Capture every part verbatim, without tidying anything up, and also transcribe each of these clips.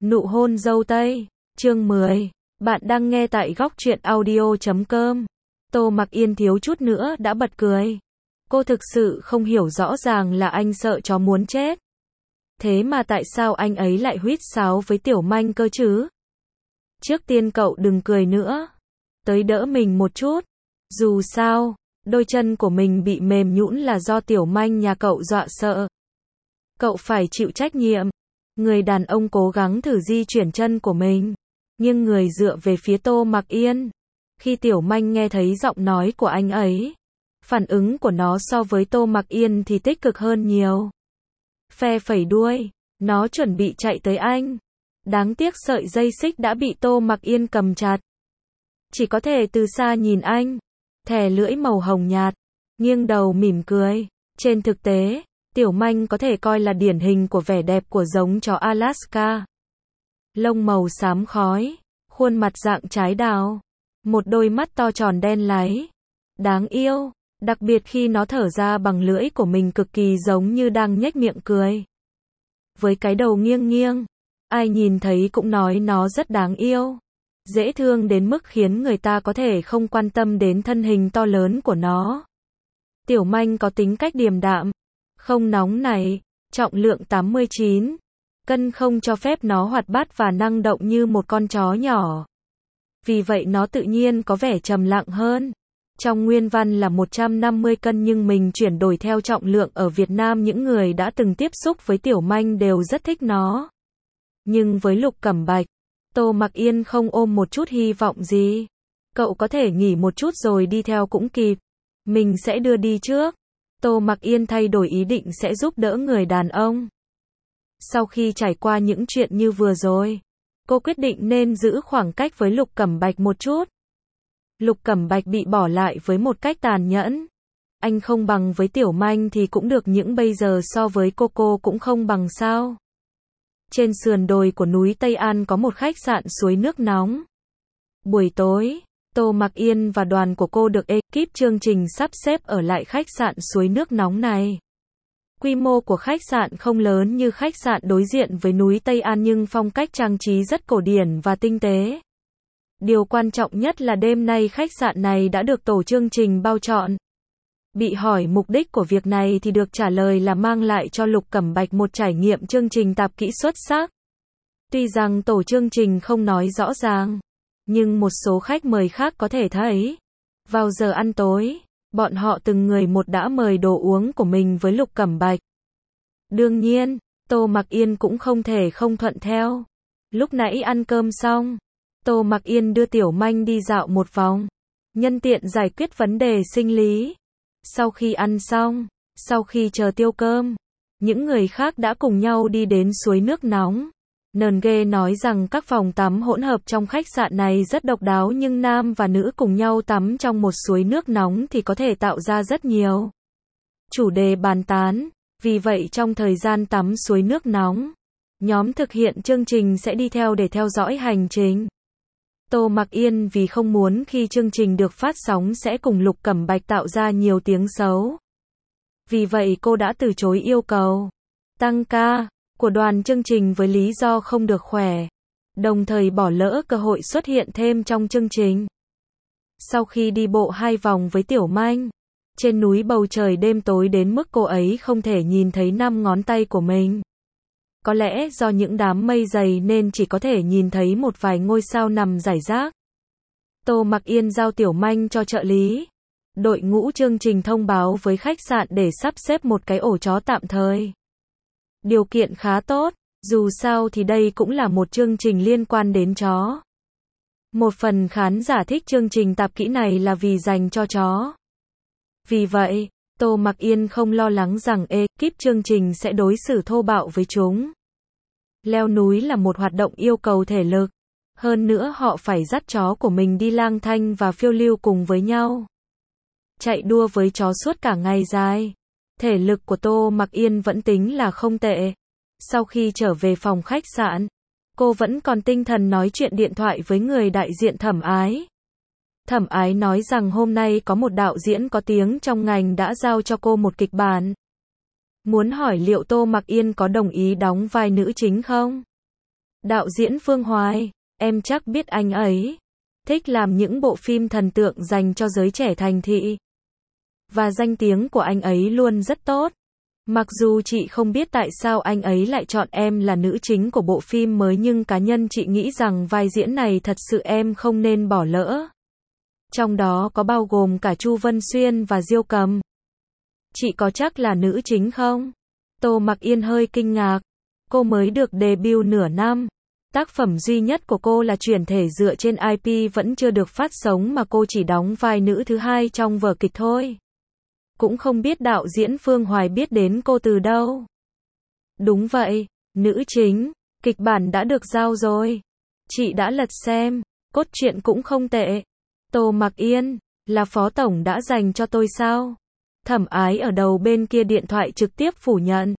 Nụ hôn dâu tây, chương mười. Bạn đang nghe tại góc truyện audio chấm com. Tô Mặc Yên thiếu chút nữa đã bật cười. Cô thực sự không hiểu rõ ràng là anh sợ chó muốn chết. Thế mà tại sao anh ấy lại huýt sáo với Tiểu Manh cơ chứ? Trước tiên cậu đừng cười nữa. Tới đỡ mình một chút. Dù sao, đôi chân của mình bị mềm nhũn là do Tiểu Manh nhà cậu dọa sợ. Cậu phải chịu trách nhiệm. Người đàn ông cố gắng thử di chuyển chân của mình, nhưng người dựa về phía Tô Mặc Yên. Khi Tiểu Manh nghe thấy giọng nói của anh ấy, phản ứng của nó so với Tô Mặc Yên thì tích cực hơn nhiều. Phe phẩy đuôi, nó chuẩn bị chạy tới anh. Đáng tiếc sợi dây xích đã bị Tô Mặc Yên cầm chặt. Chỉ có thể từ xa nhìn anh, thè lưỡi màu hồng nhạt, nghiêng đầu mỉm cười. Trên thực tế, Tiểu Manh có thể coi là điển hình của vẻ đẹp của giống chó Alaska. Lông màu xám khói, khuôn mặt dạng trái đào, một đôi mắt to tròn đen láy. Đáng yêu, đặc biệt khi nó thở ra bằng lưỡi của mình cực kỳ giống như đang nhếch miệng cười. Với cái đầu nghiêng nghiêng, ai nhìn thấy cũng nói nó rất đáng yêu. Dễ thương đến mức khiến người ta có thể không quan tâm đến thân hình to lớn của nó. Tiểu Manh có tính cách điềm đạm, không nóng nảy, trọng lượng tám mươi chín cân không cho phép nó hoạt bát và năng động như một con chó nhỏ. Vì vậy nó tự nhiên có vẻ trầm lặng hơn. Trong nguyên văn là một trăm năm mươi cân nhưng mình chuyển đổi theo trọng lượng. Ở Việt Nam những người đã từng tiếp xúc với Tiểu Manh đều rất thích nó. Nhưng với Lục Cẩm Bạch, Tô Mặc Yên không ôm một chút hy vọng gì. Cậu có thể nghỉ một chút rồi đi theo cũng kịp. Mình sẽ đưa đi trước. Tô Mặc Yên thay đổi ý định sẽ giúp đỡ người đàn ông. Sau khi trải qua những chuyện như vừa rồi, cô quyết định nên giữ khoảng cách với Lục Cẩm Bạch một chút. Lục Cẩm Bạch bị bỏ lại với một cách tàn nhẫn. Anh không bằng với Tiểu Manh thì cũng được, những bây giờ so với cô cô cũng không bằng sao. Trên sườn đồi của núi Tây An có một khách sạn suối nước nóng. Buổi tối, Tô Mặc Yên và đoàn của cô được ekip chương trình sắp xếp ở lại khách sạn suối nước nóng này. Quy mô của khách sạn không lớn như khách sạn đối diện với núi Tây An nhưng phong cách trang trí rất cổ điển và tinh tế. Điều quan trọng nhất là đêm nay khách sạn này đã được tổ chương trình bao trọn. Bị hỏi mục đích của việc này thì được trả lời là mang lại cho Lục Cẩm Bạch một trải nghiệm chương trình tạp kỹ xuất sắc. Tuy rằng tổ chương trình không nói rõ ràng, nhưng một số khách mời khác có thể thấy. Vào giờ ăn tối, bọn họ từng người một đã mời đồ uống của mình với Lục Cẩm Bạch. Đương nhiên, Tô Mặc Yên cũng không thể không thuận theo. Lúc nãy ăn cơm xong, Tô Mặc Yên đưa Tiểu Manh đi dạo một vòng, nhân tiện giải quyết vấn đề sinh lý. Sau khi ăn xong, sau khi chờ tiêu cơm, những người khác đã cùng nhau đi đến suối nước nóng. Nờn ghê nói rằng các phòng tắm hỗn hợp trong khách sạn này rất độc đáo nhưng nam và nữ cùng nhau tắm trong một suối nước nóng thì có thể tạo ra rất nhiều chủ đề bàn tán. Vì vậy trong thời gian tắm suối nước nóng, nhóm thực hiện chương trình sẽ đi theo để theo dõi hành trình. Tô Mặc Yên vì không muốn khi chương trình được phát sóng sẽ cùng Lục Cẩm Bạch tạo ra nhiều tiếng xấu. Vì vậy cô đã từ chối yêu cầu tăng ca của đoàn chương trình với lý do không được khỏe, đồng thời bỏ lỡ cơ hội xuất hiện thêm trong chương trình. Sau khi đi bộ hai vòng với Tiểu Manh, trên núi bầu trời đêm tối đến mức cô ấy không thể nhìn thấy năm ngón tay của mình. Có lẽ do những đám mây dày nên chỉ có thể nhìn thấy một vài ngôi sao nằm rải rác. Tô Mặc Yên giao Tiểu Manh cho trợ lý. Đội ngũ chương trình thông báo với khách sạn để sắp xếp một cái ổ chó tạm thời. Điều kiện khá tốt, dù sao thì đây cũng là một chương trình liên quan đến chó. Một phần khán giả thích chương trình tạp kỹ này là vì dành cho chó. Vì vậy, Tô Mặc Yên không lo lắng rằng ekip chương trình sẽ đối xử thô bạo với chúng. Leo núi là một hoạt động yêu cầu thể lực. Hơn nữa họ phải dắt chó của mình đi lang thang và phiêu lưu cùng với nhau. Chạy đua với chó suốt cả ngày dài. Thể lực của Tô Mặc Yên vẫn tính là không tệ. Sau khi trở về phòng khách sạn, cô vẫn còn tinh thần nói chuyện điện thoại với người đại diện Thẩm Ái. Thẩm Ái nói rằng hôm nay có một đạo diễn có tiếng trong ngành đã giao cho cô một kịch bản. Muốn hỏi liệu Tô Mặc Yên có đồng ý đóng vai nữ chính không? Đạo diễn Phương Hoài, em chắc biết anh ấy thích làm những bộ phim thần tượng dành cho giới trẻ thành thị. Và danh tiếng của anh ấy luôn rất tốt. Mặc dù chị không biết tại sao anh ấy lại chọn em là nữ chính của bộ phim mới, nhưng cá nhân chị nghĩ rằng vai diễn này thật sự em không nên bỏ lỡ. Trong đó có bao gồm cả Chu Vân Xuyên và Diêu Cầm. Chị có chắc là nữ chính không? Tô Mặc Yên hơi kinh ngạc. Cô mới được debut nửa năm. Tác phẩm duy nhất của cô là chuyển thể dựa trên i pê vẫn chưa được phát sóng mà cô chỉ đóng vai nữ thứ hai trong vở kịch thôi. Cũng không biết đạo diễn Phương Hoài biết đến cô từ đâu. Đúng vậy, nữ chính, kịch bản đã được giao rồi. Chị đã lật xem, cốt truyện cũng không tệ. Tô Mặc Yên, là phó tổng đã dành cho tôi sao? Thẩm Ái ở đầu bên kia điện thoại trực tiếp phủ nhận.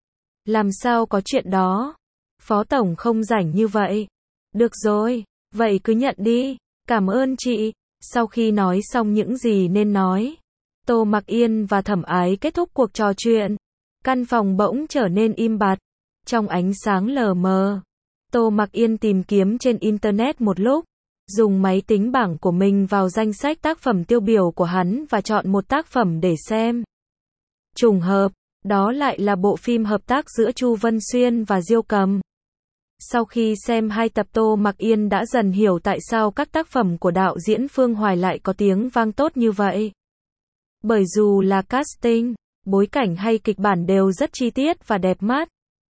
Làm sao có chuyện đó? Phó tổng không rảnh như vậy. Được rồi, vậy cứ nhận đi. Cảm ơn chị. Sau khi nói xong những gì nên nói, Tô Mặc Yên và Thẩm Ái kết thúc cuộc trò chuyện. Căn phòng bỗng trở nên im bặt. Trong ánh sáng lờ mờ, Tô Mặc Yên tìm kiếm trên internet một lúc, dùng máy tính bảng của mình vào danh sách tác phẩm tiêu biểu của hắn và chọn một tác phẩm để xem. Trùng hợp, đó lại là bộ phim hợp tác giữa Chu Vân Xuyên và Diêu Cầm. Sau khi xem hai tập, Tô Mặc Yên đã dần hiểu tại sao các tác phẩm của đạo diễn Phương Hoài lại có tiếng vang tốt như vậy. Bởi dù là casting, bối cảnh hay kịch bản đều rất chi tiết và đẹp mắt.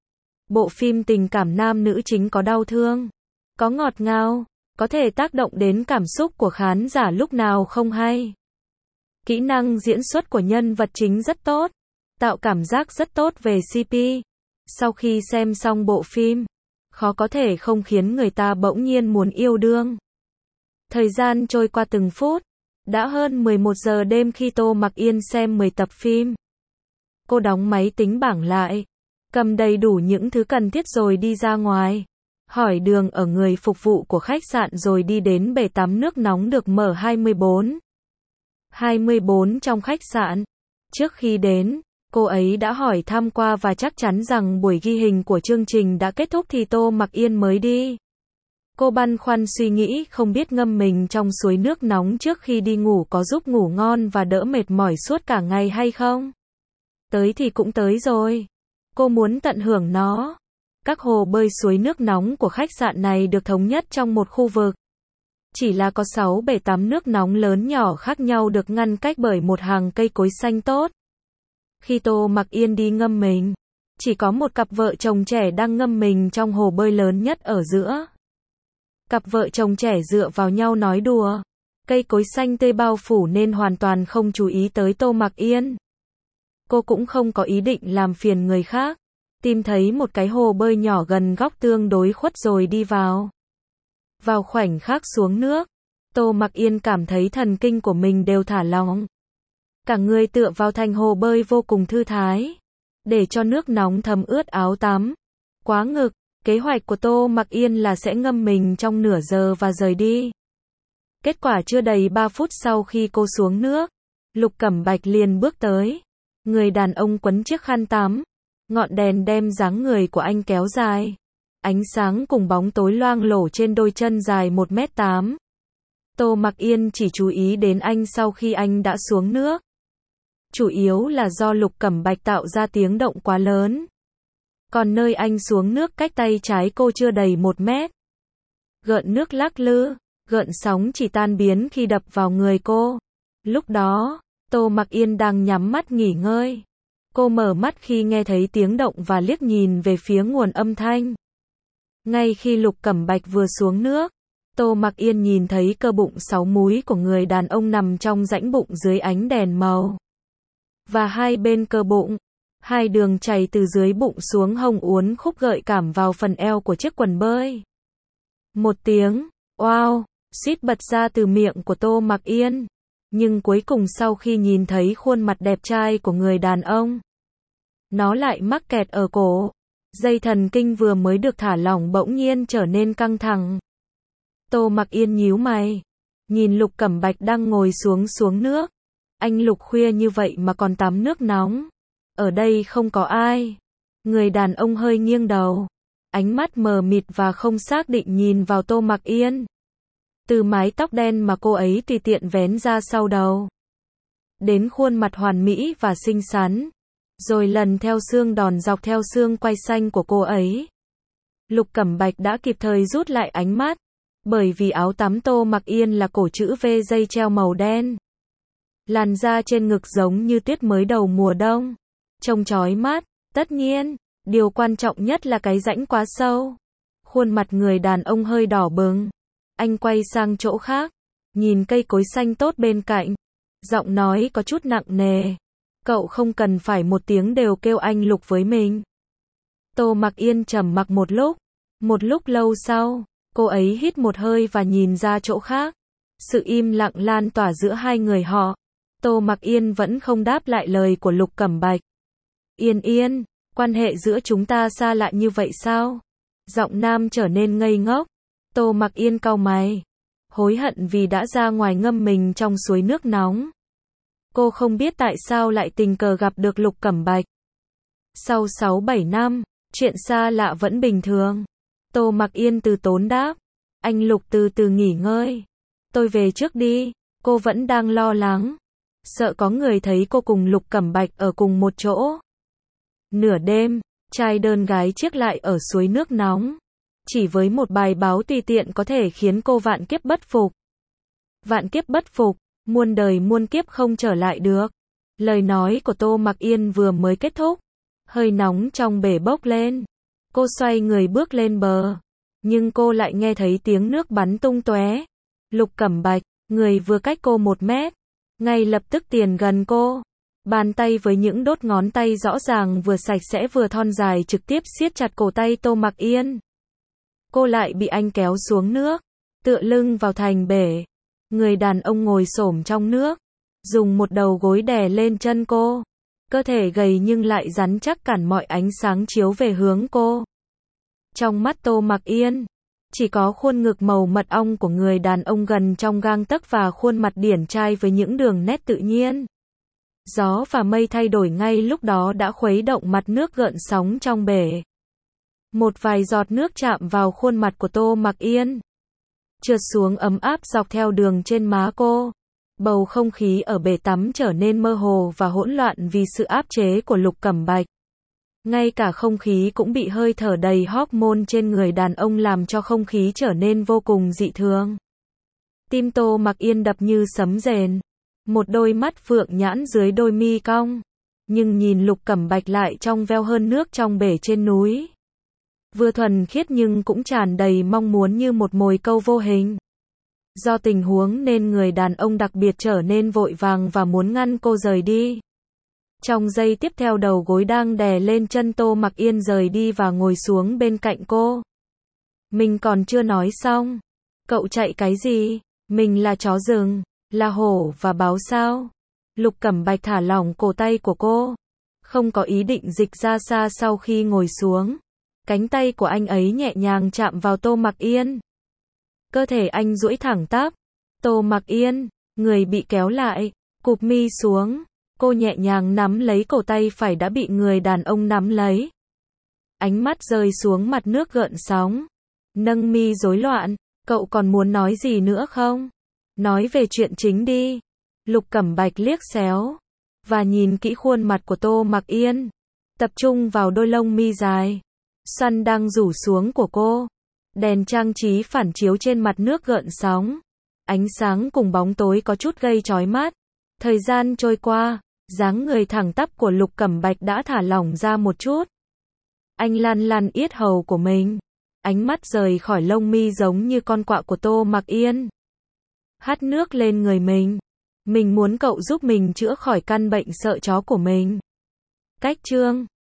Bộ phim tình cảm nam nữ chính có đau thương, có ngọt ngào, có thể tác động đến cảm xúc của khán giả lúc nào không hay. Kỹ năng diễn xuất của nhân vật chính rất tốt, tạo cảm giác rất tốt về xê pê. Sau khi xem xong bộ phim, khó có thể không khiến người ta bỗng nhiên muốn yêu đương. Thời gian trôi qua từng phút, đã hơn mười một giờ đêm khi Tô Mặc Yên xem mười tập phim. Cô đóng máy tính bảng lại, cầm đầy đủ những thứ cần thiết rồi đi ra ngoài, hỏi đường ở người phục vụ của khách sạn rồi đi đến bể tắm nước nóng được mở hai mươi bốn. hai mươi bốn trong khách sạn. Trước khi đến, cô ấy đã hỏi thăm qua và chắc chắn rằng buổi ghi hình của chương trình đã kết thúc thì Tô Mặc Yên mới đi. Cô băn khoăn suy nghĩ không biết ngâm mình trong suối nước nóng trước khi đi ngủ có giúp ngủ ngon và đỡ mệt mỏi suốt cả ngày hay không. Tới thì cũng tới rồi. Cô muốn tận hưởng nó. Các hồ bơi suối nước nóng của khách sạn này được thống nhất trong một khu vực. Chỉ là có sáu bể tắm nước nóng lớn nhỏ khác nhau được ngăn cách bởi một hàng cây cối xanh tốt. Khi Tô Mặc Yên đi ngâm mình, chỉ có một cặp vợ chồng trẻ đang ngâm mình trong hồ bơi lớn nhất ở giữa. Cặp vợ chồng trẻ dựa vào nhau nói đùa. Cây cối xanh tươi bao phủ nên hoàn toàn không chú ý tới Tô Mặc Yên. Cô cũng không có ý định làm phiền người khác. Tìm thấy một cái hồ bơi nhỏ gần góc tương đối khuất rồi đi vào. Vào khoảnh khắc xuống nước, Tô Mặc Yên cảm thấy thần kinh của mình đều thả lỏng. Cả người tựa vào thành hồ bơi vô cùng thư thái, để cho nước nóng thấm ướt áo tắm. Quá ngực, kế hoạch của Tô Mặc Yên là sẽ ngâm mình trong nửa giờ và rời đi. Kết quả chưa đầy ba phút sau khi cô xuống nước, Lục Cẩm Bạch liền bước tới. Người đàn ông quấn chiếc khăn tắm, ngọn đèn đem dáng người của anh kéo dài. Ánh sáng cùng bóng tối loang lổ trên đôi chân dài một mét tám. Tô Mặc Yên chỉ chú ý đến anh sau khi anh đã xuống nước. Chủ yếu là do Lục Cẩm Bạch tạo ra tiếng động quá lớn. Còn nơi anh xuống nước cách tay trái cô chưa đầy một mét. Gợn nước lắc lư, gợn sóng chỉ tan biến khi đập vào người cô. Lúc đó, Tô Mặc Yên đang nhắm mắt nghỉ ngơi. Cô mở mắt khi nghe thấy tiếng động và liếc nhìn về phía nguồn âm thanh. Ngay khi Lục Cẩm Bạch vừa xuống nước, Tô Mặc Yên nhìn thấy cơ bụng sáu múi của người đàn ông nằm trong rãnh bụng dưới ánh đèn màu. Và hai bên cơ bụng, hai đường chảy từ dưới bụng xuống hông uốn khúc gợi cảm vào phần eo của chiếc quần bơi. Một tiếng, wow, suýt bật ra từ miệng của Tô Mặc Yên. Nhưng cuối cùng sau khi nhìn thấy khuôn mặt đẹp trai của người đàn ông, nó lại mắc kẹt ở cổ. Dây thần kinh vừa mới được thả lỏng bỗng nhiên trở nên căng thẳng. Tô Mặc Yên nhíu mày, nhìn Lục Cẩm Bạch đang ngồi xuống xuống nước. Anh Lục khuya như vậy mà còn tắm nước nóng. Ở đây không có ai. Người đàn ông hơi nghiêng đầu. ánh mắt mờ mịt và không xác định nhìn vào Tô Mặc Yên. Từ mái tóc đen mà cô ấy tùy tiện vén ra sau đầu, đến khuôn mặt hoàn mỹ và xinh xắn, rồi lần theo xương đòn dọc theo xương quai xanh của cô ấy. Lục Cẩm Bạch đã kịp thời rút lại ánh mắt, bởi vì áo tắm Tô Mặc Yên là cổ chữ V dây treo màu đen. Làn da trên ngực giống như tuyết mới đầu mùa đông, trông chói mắt. Tất nhiên, điều quan trọng nhất là cái rãnh quá sâu. Khuôn mặt người đàn ông hơi đỏ bừng. Anh quay sang chỗ khác, nhìn cây cối xanh tốt bên cạnh. Giọng nói có chút nặng nề. Cậu không cần phải một tiếng đều kêu anh Lục với mình. Tô Mặc Yên trầm mặc một lúc. Một lúc lâu sau, cô ấy hít một hơi và nhìn ra chỗ khác. Sự im lặng lan tỏa giữa hai người họ. Tô Mặc Yên vẫn không đáp lại lời của Lục Cẩm Bạch. Yên Yên, quan hệ giữa chúng ta xa lạ như vậy sao? Giọng nam trở nên ngây ngốc. Tô Mặc Yên cau mày, hối hận vì đã ra ngoài ngâm mình trong suối nước nóng. Cô không biết tại sao lại tình cờ gặp được Lục Cẩm Bạch. Sau sáu bảy năm, chuyện xa lạ vẫn bình thường. Tô Mặc Yên từ tốn đáp. Anh Lục từ từ nghỉ ngơi. Tôi về trước đi. Cô vẫn đang lo lắng, sợ có người thấy cô cùng Lục Cẩm Bạch ở cùng một chỗ. Nửa đêm, trai đơn gái chiếc lại ở suối nước nóng. Chỉ với một bài báo tùy tiện có thể khiến cô vạn kiếp bất phục. Vạn kiếp bất phục, muôn đời muôn kiếp không trở lại được. Lời nói của Tô Mặc Yên vừa mới kết thúc, hơi nóng trong bể bốc lên. Cô xoay người bước lên bờ, nhưng cô lại nghe thấy tiếng nước bắn tung tóe. Lục Cẩm Bạch, người vừa cách cô một mét, ngay lập tức tiền gần cô. Bàn tay với những đốt ngón tay rõ ràng vừa sạch sẽ vừa thon dài trực tiếp siết chặt cổ tay Tô Mặc Yên. Cô lại bị anh kéo xuống nước, tựa lưng vào thành bể. Người đàn ông ngồi xổm trong nước, dùng một đầu gối đè lên chân cô. Cơ thể gầy nhưng lại rắn chắc cản mọi ánh sáng chiếu về hướng cô. Trong mắt Tô Mặc Yên, chỉ có khuôn ngực màu mật ong của người đàn ông gần trong gang tấc và khuôn mặt điển trai với những đường nét tự nhiên. Gió và mây thay đổi ngay lúc đó đã khuấy động mặt nước gợn sóng trong bể. Một vài giọt nước chạm vào khuôn mặt của Tô Mặc Yên, trượt xuống ấm áp dọc theo đường trên má cô. Bầu không khí ở bể tắm trở nên mơ hồ và hỗn loạn vì sự áp chế của Lục Cẩm Bạch. Ngay cả không khí cũng bị hơi thở đầy hormone trên người đàn ông làm cho không khí trở nên vô cùng dị thường. Tim Tô Mặc Yên đập như sấm rền. Một đôi mắt phượng nhãn dưới đôi mi cong. Nhưng nhìn Lục Cẩm Bạch lại trong veo hơn nước trong bể trên núi. Vừa thuần khiết nhưng cũng tràn đầy mong muốn như một mồi câu vô hình. Do tình huống nên người đàn ông đặc biệt trở nên vội vàng và muốn ngăn cô rời đi. Trong giây tiếp theo đầu gối đang đè lên chân Tô Mặc Yên rời đi và ngồi xuống bên cạnh cô. Mình còn chưa nói xong. Cậu chạy cái gì? Mình là chó rừng, là hổ và báo sao? Lục Cẩm Bạch thả lỏng cổ tay của cô, không có ý định dịch ra xa sau khi ngồi xuống. Cánh tay của anh ấy nhẹ nhàng chạm vào Tô Mặc Yên. Cơ thể anh duỗi thẳng tắp. Tô Mặc Yên, người bị kéo lại, cụp mi xuống. Cô nhẹ nhàng nắm lấy cổ tay phải đã bị người đàn ông nắm lấy. Ánh mắt rơi xuống mặt nước gợn sóng. Nâng mi rối loạn. Cậu còn muốn nói gì nữa không? Nói về chuyện chính đi. Lục Cẩm Bạch liếc xéo và nhìn kỹ khuôn mặt của Tô Mặc Yên, tập trung vào đôi lông mi dài xoăn đang rủ xuống của cô. Đèn trang trí phản chiếu trên mặt nước gợn sóng. Ánh sáng cùng bóng tối có chút gây chói mắt. Thời gian trôi qua, dáng người thẳng tắp của Lục Cẩm Bạch đã thả lỏng ra một chút. Anh lăn lăn yết hầu của mình. Ánh mắt rời khỏi lông mi giống như con quạ của Tô Mặc Yên. Hắt nước lên người mình. Mình muốn cậu giúp mình chữa khỏi căn bệnh sợ chó của mình. Cách chương